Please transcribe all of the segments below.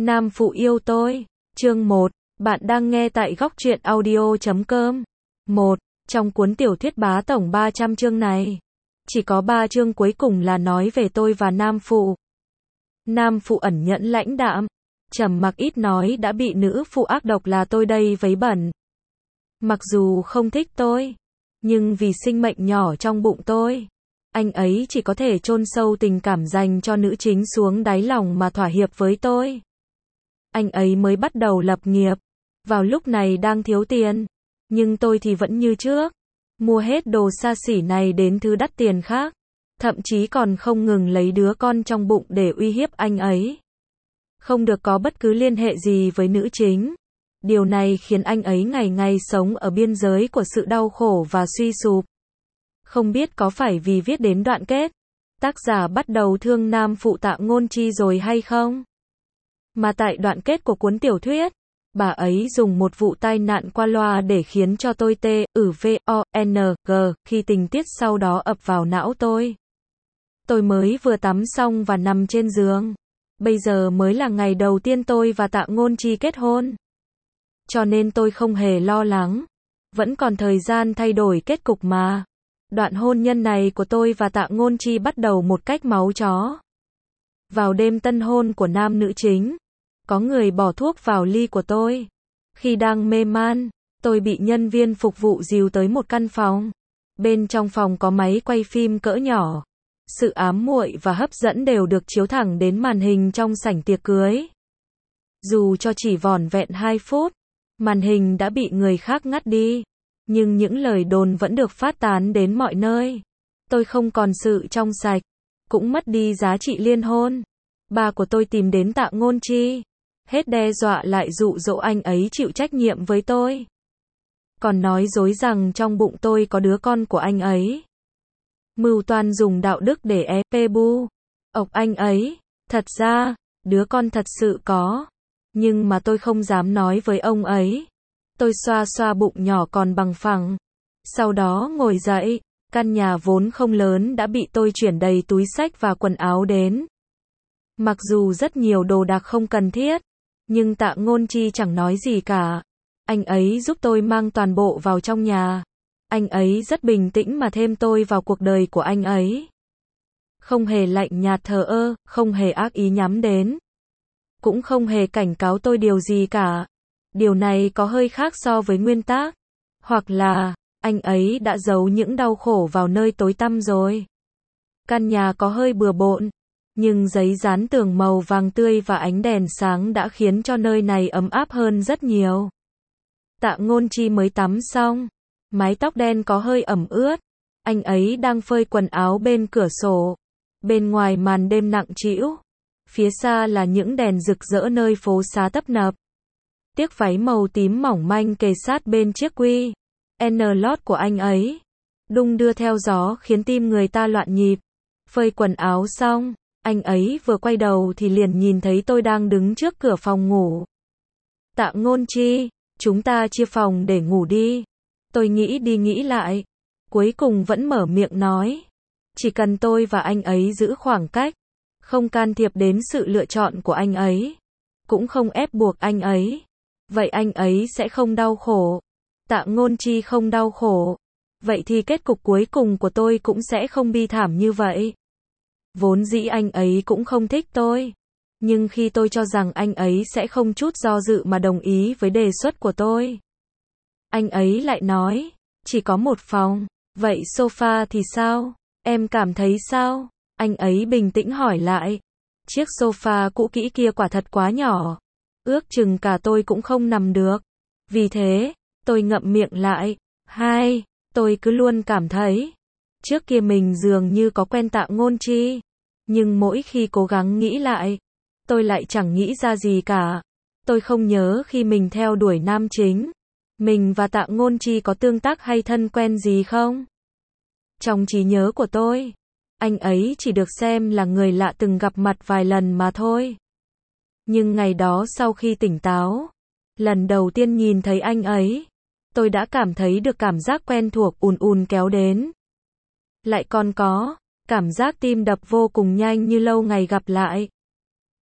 Nam phụ yêu tôi. Chương 1. Bạn đang nghe tại góc truyện audio.com. 1. Trong cuốn tiểu thuyết bá tổng 300 chương này, chỉ có 3 chương cuối cùng là nói về tôi và Nam phụ. Nam phụ ẩn nhẫn lãnh đạm, trầm mặc ít nói đã bị nữ phụ ác độc là tôi đây vấy bẩn. Mặc dù không thích tôi, nhưng vì sinh mệnh nhỏ trong bụng tôi, anh ấy chỉ có thể chôn sâu tình cảm dành cho nữ chính xuống đáy lòng mà thỏa hiệp với tôi. Anh ấy mới bắt đầu lập nghiệp, vào lúc này đang thiếu tiền, nhưng tôi thì vẫn như trước, mua hết đồ xa xỉ này đến thứ đắt tiền khác, thậm chí còn không ngừng lấy đứa con trong bụng để uy hiếp anh ấy. Không được có bất cứ liên hệ gì với nữ chính. Điều này khiến anh ấy ngày ngày sống ở biên giới của sự đau khổ và suy sụp. Không biết có phải vì viết đến đoạn kết, tác giả bắt đầu thương nam phụ Tạ Ngôn Chi rồi hay không? Mà tại đoạn kết của cuốn tiểu thuyết, bà ấy dùng một vụ tai nạn qua loa để khiến cho tôi TÜVONG khi tình tiết sau đó ập vào não tôi. Tôi mới vừa tắm xong và nằm trên giường. Bây giờ mới là ngày đầu tiên tôi và Tạ Ngôn Chi kết hôn. Cho nên tôi không hề lo lắng. Vẫn còn thời gian thay đổi kết cục mà. Đoạn hôn nhân này của tôi và Tạ Ngôn Chi bắt đầu một cách máu chó. Vào đêm tân hôn của nam nữ chính, có người bỏ thuốc vào ly của tôi. Khi đang mê man, tôi bị nhân viên phục vụ dìu tới một căn phòng. Bên trong phòng có máy quay phim cỡ nhỏ. Sự ám muội và hấp dẫn đều được chiếu thẳng đến màn hình trong sảnh tiệc cưới. Dù cho chỉ vỏn vẹn 2 phút, màn hình đã bị người khác ngắt đi, nhưng những lời đồn vẫn được phát tán đến mọi nơi. Tôi không còn sự trong sạch, cũng mất đi giá trị liên hôn. Ba của tôi tìm đến Tạ Ngôn Chi, hết đe dọa lại dụ dỗ anh ấy chịu trách nhiệm với tôi. Còn nói dối rằng trong bụng tôi có đứa con của anh ấy. Mưu toan dùng đạo đức để ép bu ộc anh ấy. Thật ra, đứa con thật sự có, nhưng mà tôi không dám nói với ông ấy. Tôi xoa xoa bụng nhỏ còn bằng phẳng. Sau đó ngồi dậy, căn nhà vốn không lớn đã bị tôi chuyển đầy túi xách và quần áo đến. Mặc dù rất nhiều đồ đạc không cần thiết, nhưng Tạ Ngôn Chi chẳng nói gì cả. Anh ấy giúp tôi mang toàn bộ vào trong nhà. Anh ấy rất bình tĩnh mà thêm tôi vào cuộc đời của anh ấy. Không hề lạnh nhạt thờ ơ, không hề ác ý nhắm đến. Cũng không hề cảnh cáo tôi điều gì cả. Điều này có hơi khác so với nguyên tác. Hoặc là, anh ấy đã giấu những đau khổ vào nơi tối tăm rồi. Căn nhà có hơi bừa bộn, nhưng giấy dán tường màu vàng tươi và ánh đèn sáng đã khiến cho nơi này ấm áp hơn rất nhiều. Tạ Ngôn Chi mới tắm xong, mái tóc đen có hơi ẩm ướt. Anh ấy đang phơi quần áo bên cửa sổ. Bên ngoài màn đêm nặng trĩu, phía xa là những đèn rực rỡ nơi phố xá tấp nập. Tiếc váy màu tím mỏng manh kề sát bên chiếc quy N lót của anh ấy, đung đưa theo gió khiến tim người ta loạn nhịp. Phơi quần áo xong, anh ấy vừa quay đầu thì liền nhìn thấy tôi đang đứng trước cửa phòng ngủ. Tạ Ngôn Chi, chúng ta chia phòng để ngủ đi. Tôi nghĩ đi nghĩ lại, cuối cùng vẫn mở miệng nói. Chỉ cần tôi và anh ấy giữ khoảng cách, không can thiệp đến sự lựa chọn của anh ấy, cũng không ép buộc anh ấy, vậy anh ấy sẽ không đau khổ. Tạ Ngôn Chi không đau khổ, vậy thì kết cục cuối cùng của tôi cũng sẽ không bi thảm như vậy. Vốn dĩ anh ấy cũng không thích tôi, nhưng khi tôi cho rằng anh ấy sẽ không chút do dự mà đồng ý với đề xuất của tôi, anh ấy lại nói, chỉ có một phòng, vậy sofa thì sao? Em cảm thấy sao? Anh ấy bình tĩnh hỏi lại. Chiếc sofa cũ kỹ kia quả thật quá nhỏ, ước chừng cả tôi cũng không nằm được. Vì thế, tôi ngậm miệng lại. Tôi cứ luôn cảm thấy, trước kia mình dường như có quen Tạ Ngôn Chi, nhưng mỗi khi cố gắng nghĩ lại, tôi lại chẳng nghĩ ra gì cả. Tôi không nhớ khi mình theo đuổi nam chính, mình và Tạ Ngôn Chi có tương tác hay thân quen gì không? Trong trí nhớ của tôi, anh ấy chỉ được xem là người lạ từng gặp mặt vài lần mà thôi. Nhưng ngày đó sau khi tỉnh táo, lần đầu tiên nhìn thấy anh ấy, tôi đã cảm thấy được cảm giác quen thuộc ùn ùn kéo đến. Lại còn có cảm giác tim đập vô cùng nhanh như lâu ngày gặp lại.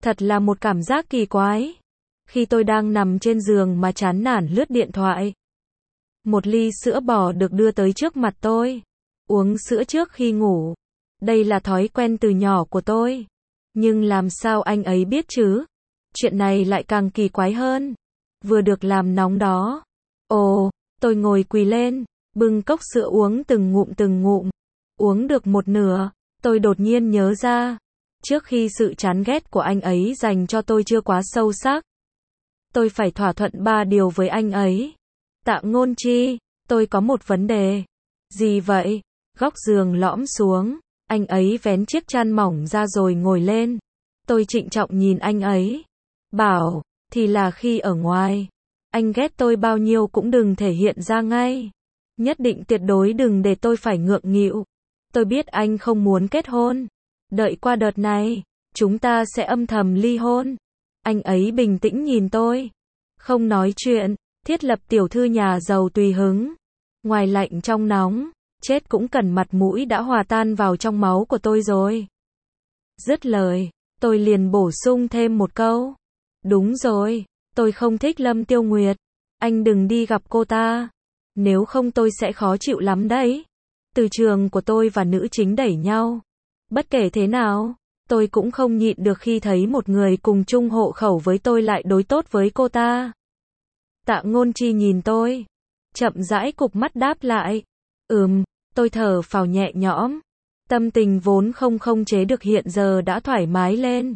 Thật là một cảm giác kỳ quái. Khi tôi đang nằm trên giường mà chán nản lướt điện thoại, một ly sữa bò được đưa tới trước mặt tôi. Uống sữa trước khi ngủ. Đây là thói quen từ nhỏ của tôi. Nhưng làm sao anh ấy biết chứ? Chuyện này lại càng kỳ quái hơn. Vừa được làm nóng đó. Ồ, tôi ngồi quỳ lên, bưng cốc sữa uống từng ngụm. Uống được một nửa, tôi đột nhiên nhớ ra. Trước khi sự chán ghét của anh ấy dành cho tôi chưa quá sâu sắc, tôi phải thỏa thuận 3 điều với anh ấy. Tạ Ngôn Chi, tôi có một vấn đề. Gì vậy? Góc giường lõm xuống, anh ấy vén chiếc chăn mỏng ra rồi ngồi lên. Tôi trịnh trọng nhìn anh ấy. Bảo, thì là khi ở ngoài, anh ghét tôi bao nhiêu cũng đừng thể hiện ra ngay. Nhất định tuyệt đối đừng để tôi phải ngượng nghịu. Tôi biết anh không muốn kết hôn. Đợi qua đợt này, chúng ta sẽ âm thầm ly hôn. Anh ấy bình tĩnh nhìn tôi. Không nói chuyện, thiết lập tiểu thư nhà giàu tùy hứng. Ngoài lạnh trong nóng, chết cũng cần mặt mũi đã hòa tan vào trong máu của tôi rồi. Dứt lời, tôi liền bổ sung thêm một câu. Đúng rồi, tôi không thích Lâm Tiêu Nguyệt. Anh đừng đi gặp cô ta. Nếu không tôi sẽ khó chịu lắm đấy. Từ trường của tôi và nữ chính đẩy nhau. Bất kể thế nào, tôi cũng không nhịn được khi thấy một người cùng chung hộ khẩu với tôi lại đối tốt với cô ta. Tạ Ngôn Chi nhìn tôi, chậm rãi cụp mắt đáp lại. Tôi thở phào nhẹ nhõm. Tâm tình vốn không khống chế được hiện giờ đã thoải mái lên.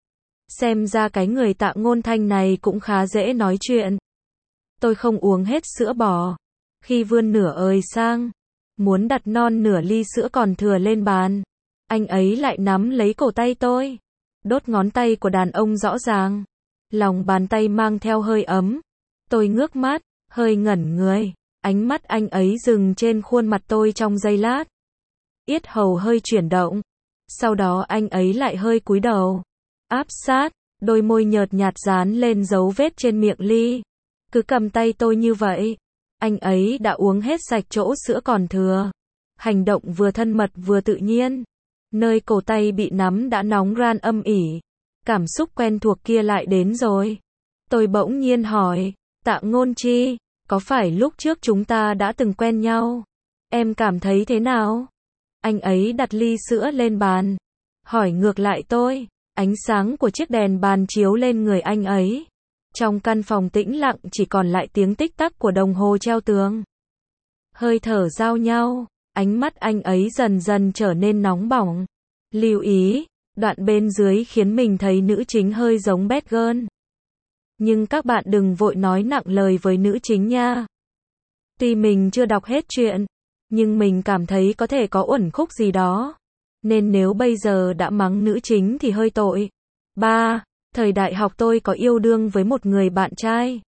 Xem ra cái người Tạ Ngôn Thanh này cũng khá dễ nói chuyện. Tôi không uống hết sữa bò. Khi vươn nửa ơi sang, muốn đặt non nửa ly sữa còn thừa lên bàn, anh ấy lại nắm lấy cổ tay tôi. Đốt ngón tay của đàn ông rõ ràng. Lòng bàn tay mang theo hơi ấm. Tôi ngước mắt, hơi ngẩn người. Ánh mắt anh ấy dừng trên khuôn mặt tôi trong giây lát. Yết hầu hơi chuyển động. Sau đó anh ấy lại hơi cúi đầu. Áp sát, đôi môi nhợt nhạt dán lên dấu vết trên miệng ly. Cứ cầm tay tôi như vậy. Anh ấy đã uống hết sạch chỗ sữa còn thừa. Hành động vừa thân mật vừa tự nhiên. Nơi cổ tay bị nắm đã nóng ran âm ỉ. Cảm xúc quen thuộc kia lại đến rồi. Tôi bỗng nhiên hỏi, Tạ Ngôn Chi, có phải lúc trước chúng ta đã từng quen nhau? Em cảm thấy thế nào? Anh ấy đặt ly sữa lên bàn. Hỏi ngược lại tôi. Ánh sáng của chiếc đèn bàn chiếu lên người anh ấy. Trong căn phòng tĩnh lặng chỉ còn lại tiếng tích tắc của đồng hồ treo tường. Hơi thở giao nhau, ánh mắt anh ấy dần dần trở nên nóng bỏng. Lưu ý, đoạn bên dưới khiến mình thấy nữ chính hơi giống Batgirl. Nhưng các bạn đừng vội nói nặng lời với nữ chính nha. Tuy mình chưa đọc hết chuyện, nhưng mình cảm thấy có thể có uẩn khúc gì đó. Nên nếu bây giờ đã mắng nữ chính thì hơi tội. 3. Thời đại học tôi có yêu đương với một người bạn trai.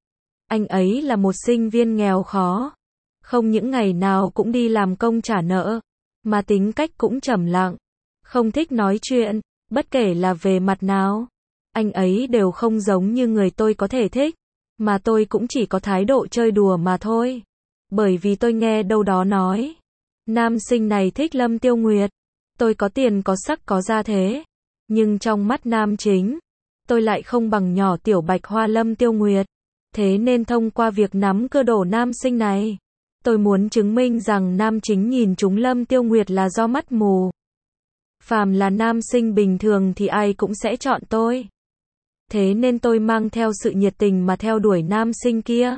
Anh ấy là một sinh viên nghèo khó. Không những ngày nào cũng đi làm công trả nợ, mà tính cách cũng trầm lặng. Không thích nói chuyện, bất kể là về mặt nào. Anh ấy đều không giống như người tôi có thể thích. Mà tôi cũng chỉ có thái độ chơi đùa mà thôi. Bởi vì tôi nghe đâu đó nói, nam sinh này thích Lâm Tiêu Nguyệt. Tôi có tiền có sắc có gia thế. Nhưng trong mắt nam chính, tôi lại không bằng nhỏ tiểu bạch hoa Lâm Tiêu Nguyệt. Thế nên thông qua việc nắm cơ đồ nam sinh này, tôi muốn chứng minh rằng nam chính nhìn trúng Lâm Tiêu Nguyệt là do mắt mù. Phàm là nam sinh bình thường thì ai cũng sẽ chọn tôi. Thế nên tôi mang theo sự nhiệt tình mà theo đuổi nam sinh kia.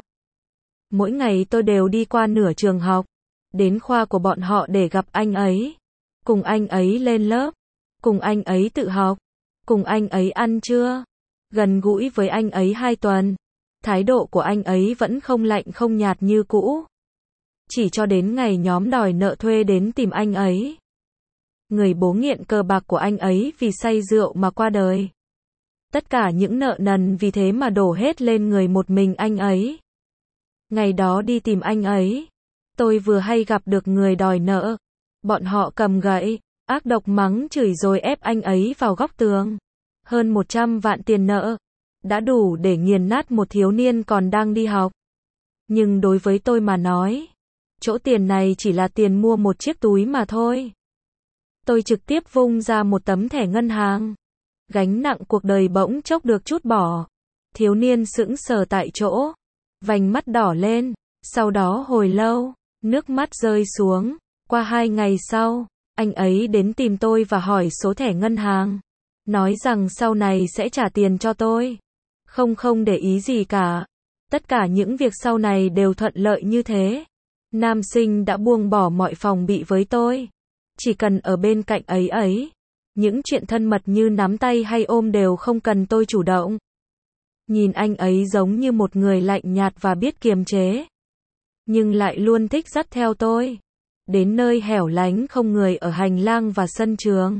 Mỗi ngày tôi đều đi qua nửa trường học, đến khoa của bọn họ để gặp anh ấy. Cùng anh ấy lên lớp, cùng anh ấy tự học, cùng anh ấy ăn trưa. Gần gũi với anh ấy 2 tuần. Thái độ của anh ấy vẫn không lạnh không nhạt như cũ. Chỉ cho đến ngày nhóm đòi nợ thuê đến tìm anh ấy. Người bố nghiện cờ bạc của anh ấy vì say rượu mà qua đời. Tất cả những nợ nần vì thế mà đổ hết lên người một mình anh ấy. Ngày đó đi tìm anh ấy, tôi vừa hay gặp được người đòi nợ. Bọn họ cầm gậy, ác độc mắng chửi rồi ép anh ấy vào góc tường. Hơn 100 vạn tiền nợ, đã đủ để nghiền nát một thiếu niên còn đang đi học. Nhưng đối với tôi mà nói, chỗ tiền này chỉ là tiền mua một chiếc túi mà thôi. Tôi trực tiếp vung ra một tấm thẻ ngân hàng. Gánh nặng cuộc đời bỗng chốc được trút bỏ. Thiếu niên sững sờ tại chỗ, vành mắt đỏ lên, sau đó hồi lâu, nước mắt rơi xuống. Qua 2 ngày sau, anh ấy đến tìm tôi và hỏi số thẻ ngân hàng, nói rằng sau này sẽ trả tiền cho tôi. Không để ý gì cả. Tất cả những việc sau này đều thuận lợi như thế. Nam sinh đã buông bỏ mọi phòng bị với tôi. Chỉ cần ở bên cạnh ấy. Những chuyện thân mật như nắm tay hay ôm đều không cần tôi chủ động. Nhìn anh ấy giống như một người lạnh nhạt và biết kiềm chế, nhưng lại luôn thích dắt theo tôi đến nơi hẻo lánh không người ở hành lang và sân trường.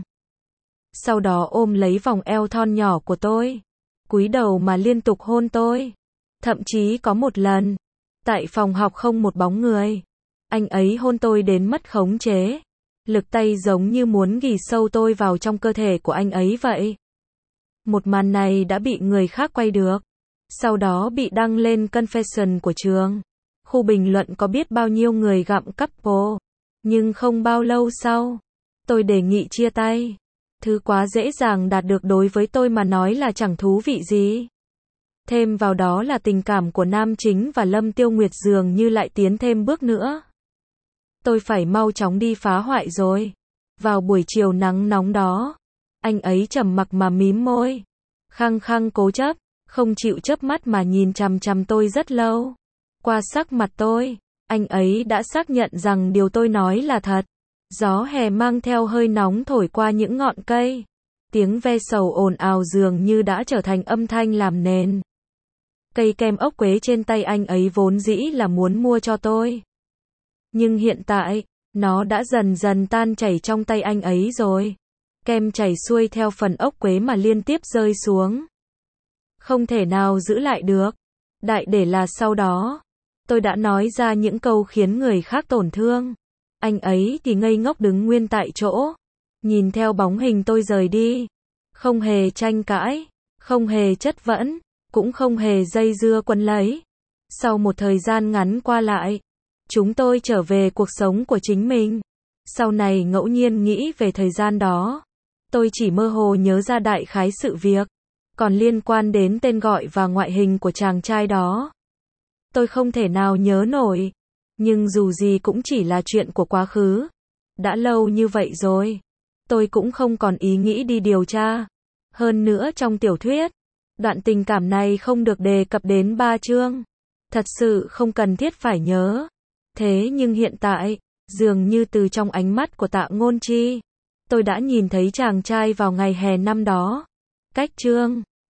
Sau đó ôm lấy vòng eo thon nhỏ của tôi, cúi đầu mà liên tục hôn tôi. Thậm chí có một lần, tại phòng học không một bóng người, anh ấy hôn tôi đến mất khống chế. Lực tay giống như muốn ghì sâu tôi vào trong cơ thể của anh ấy vậy. Một màn này đã bị người khác quay được, sau đó bị đăng lên confession của trường. Khu bình luận có biết bao nhiêu người gặm couple. Nhưng không bao lâu sau, tôi đề nghị chia tay. Thứ quá dễ dàng đạt được đối với tôi mà nói là chẳng thú vị gì. Thêm vào đó là tình cảm của nam chính và Lâm Tiêu Nguyệt dường như lại tiến thêm bước nữa. Tôi phải mau chóng đi phá hoại rồi. Vào buổi chiều nắng nóng đó, anh ấy trầm mặc mà mím môi, khăng khăng cố chấp, không chịu chớp mắt mà nhìn chằm chằm tôi rất lâu. Qua sắc mặt tôi, anh ấy đã xác nhận rằng điều tôi nói là thật. Gió hè mang theo hơi nóng thổi qua những ngọn cây. Tiếng ve sầu ồn ào dường như đã trở thành âm thanh làm nền. Cây kem ốc quế trên tay anh ấy vốn dĩ là muốn mua cho tôi. Nhưng hiện tại, nó đã dần dần tan chảy trong tay anh ấy rồi. Kem chảy xuôi theo phần ốc quế mà liên tiếp rơi xuống. Không thể nào giữ lại được. Đại để là sau đó, tôi đã nói ra những câu khiến người khác tổn thương. Anh ấy thì ngây ngốc đứng nguyên tại chỗ, nhìn theo bóng hình tôi rời đi. Không hề tranh cãi, không hề chất vấn, cũng không hề dây dưa quấn lấy. Sau một thời gian ngắn qua lại, chúng tôi trở về cuộc sống của chính mình. Sau này ngẫu nhiên nghĩ về thời gian đó, tôi chỉ mơ hồ nhớ ra đại khái sự việc. Còn liên quan đến tên gọi và ngoại hình của chàng trai đó, tôi không thể nào nhớ nổi. Nhưng dù gì cũng chỉ là chuyện của quá khứ. Đã lâu như vậy rồi, tôi cũng không còn ý nghĩ đi điều tra. Hơn nữa trong tiểu thuyết, đoạn tình cảm này không được đề cập đến 3 chương. Thật sự không cần thiết phải nhớ. Thế nhưng hiện tại, dường như từ trong ánh mắt của Tạ Ngôn Chi, tôi đã nhìn thấy chàng trai vào ngày hè năm đó. Cách chương